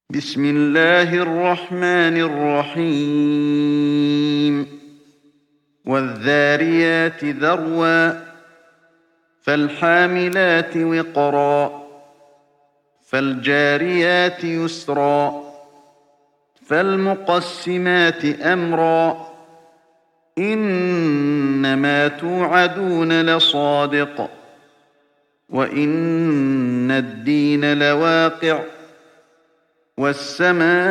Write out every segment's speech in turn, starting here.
بسم الله الرحمن الرحيم والذاريات ذروا فالحاملات وقرا فالجاريات يسرا فالمقسمات أمرا إنما توعدون لصادق وإن الدين لواقع والسماء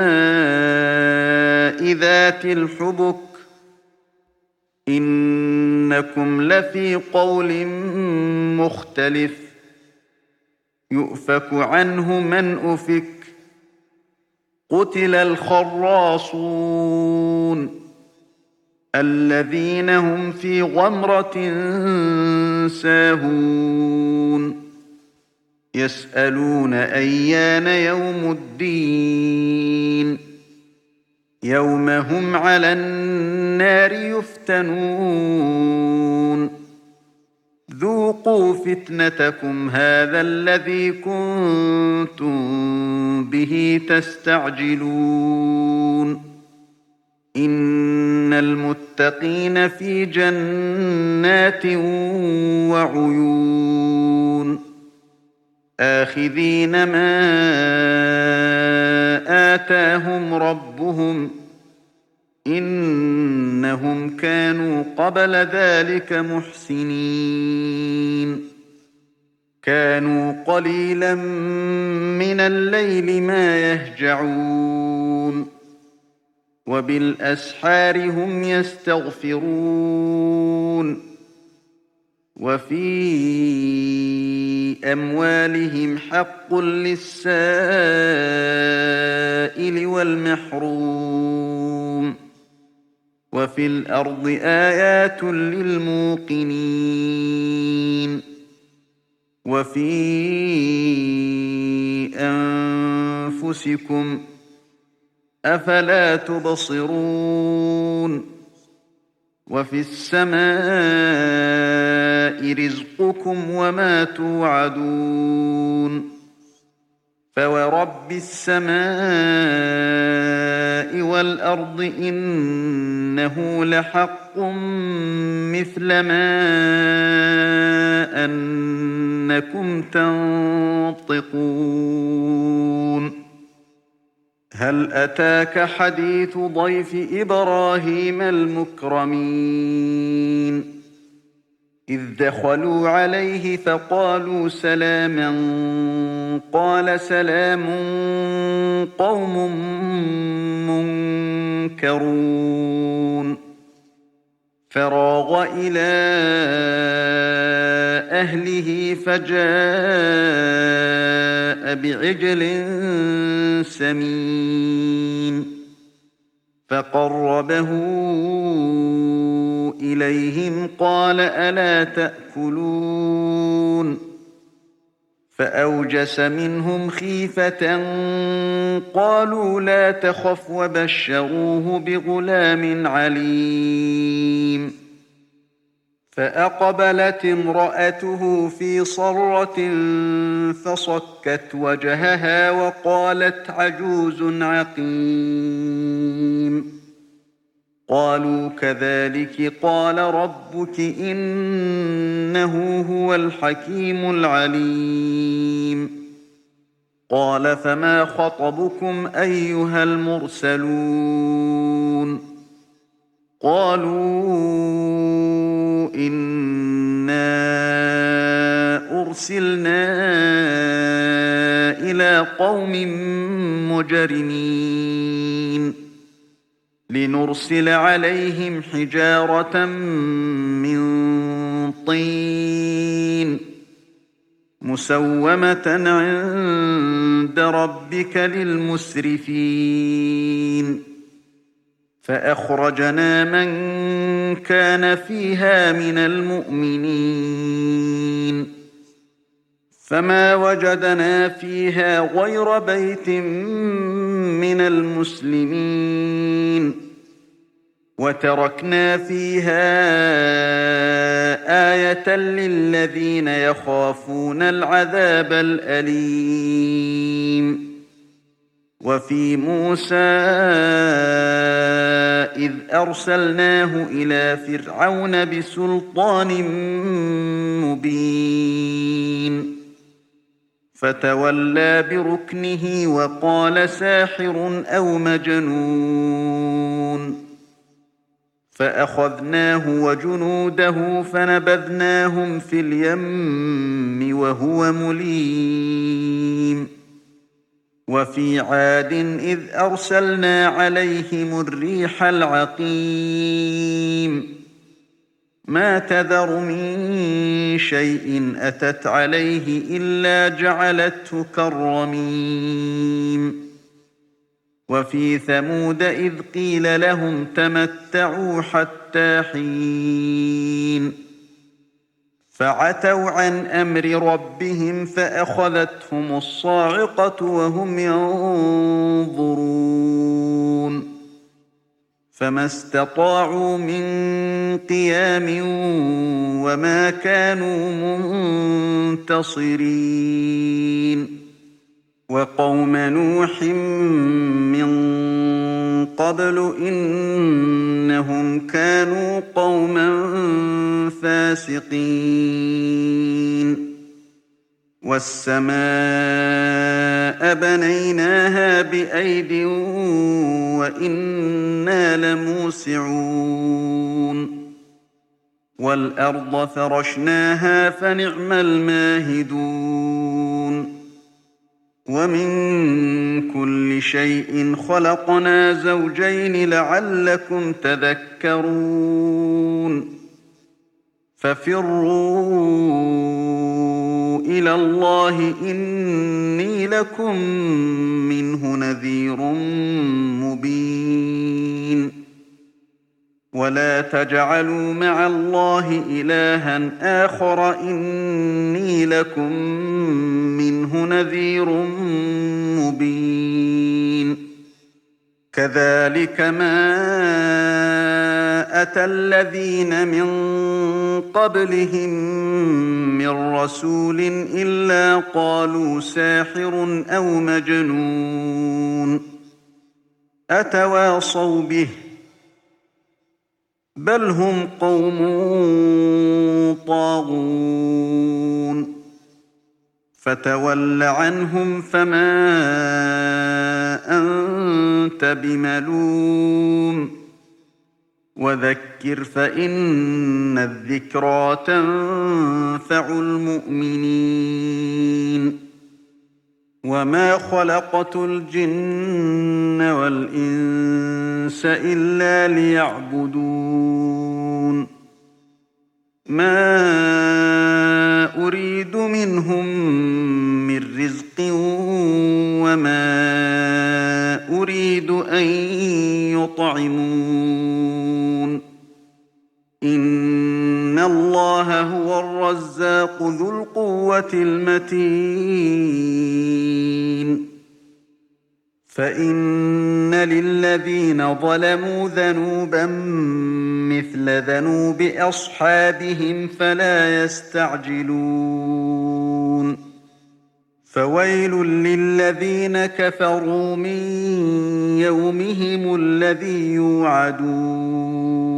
ذات الحبك إنكم لفي قول مختلف يؤفك عنه من أفك قتل الخراصون الذين هم في غمرة ساهون يسألون أيان يوم الدين يوم هم على النار يفتنون ذوقوا فتنتكم هذا الذي كنتم به تستعجلون إن المتقين في جنات وعيون آخذين ما آتاهم ربهم إنهم كانوا قبل ذلك محسنين كانوا قليلا من الليل ما يهجعون وبالأسحار هم يستغفرون وفي أموالهم حق للسائل والمحروم وفي الأرض آيات للموقنين وفي أنفسكم أفلا تبصرون وفي السماء رزقكم وما توعدون فورب السماء والأرض إنه لحق مثل ما أنكم تنطقون هل أتاك حديث ضيف إبراهيم المكرمين إذ دخلوا عليه فقالوا سلاما قال سلام قوم منكرون فراغ إلى أهله فجاء بعجل سمين فقربه إليهم قال ألا تأكلون فأوجس منهم خيفة قالوا لا تخف وبشروه بغلام عليم فأقبلت امرأته في صرة فصكت وجهها وقالت عجوز عقيم قالوا كذلك قال ربك إنه هو الحكيم العليم قال فما خطبكم أيها المرسلون قالوا إنا أرسلنا إلى قوم مجرمين لنرسل عليهم حجارة من طين مسومة عند ربك للمسرفين فأخرجنا من كان فيها من المؤمنين فما وجدنا فيها غير بيت من المسلمين وتركنا فيها آية للذين يخافون العذاب الأليم وفي موسى إذ أرسلناه إلى فرعون بسلطان مبين فتولى بركنه وقال ساحر أو مجنون فأخذناه وجنوده فنبذناهم في اليم وهو مليم وفي عاد إذ أرسلنا عليهم الريح العقيم ما تذر من شيء أتت عليه إلا جعلته كالرميم وفي ثمود إذ قيل لهم تمتعوا حتى حين فعتوا عن أمر ربهم فأخذتهم الصاعقة وهم ينظرون فما استطاعوا من قيام وما كانوا منتصرين وقوم نوح من قبل إنهم كانوا قوما فاسقين والسماء بنيناها بأيد وإنا لموسعون والأرض فرشناها فنعم الماهدون ومن كل شيء خلقنا زوجين لعلكم تذكرون ففروا إلى الله إني لكم منه نذير مبين ولا تجعلوا مع الله إلها آخر إني لكم منه نذير مبين كذلك ما أتى الذين من قبلهم من رسول إلا قالوا ساحر أو مجنون أتواصوا به بل هم قوم طاغون فتول عنهم فما أنت بملوم وذكر فإن الذكرى تنفع المؤمنين وما خلقت الجن والإنس إلا ليعبدون ما أريد منهم من رزق وما أريد أن يطعمون إن الله هو الرزاق ذو القوة المتين فإن للذين ظلموا ذنوبا مثل ذنوب أصحابهم فلا يستعجلون فويل للذين كفروا من يومهم الذي يوعدون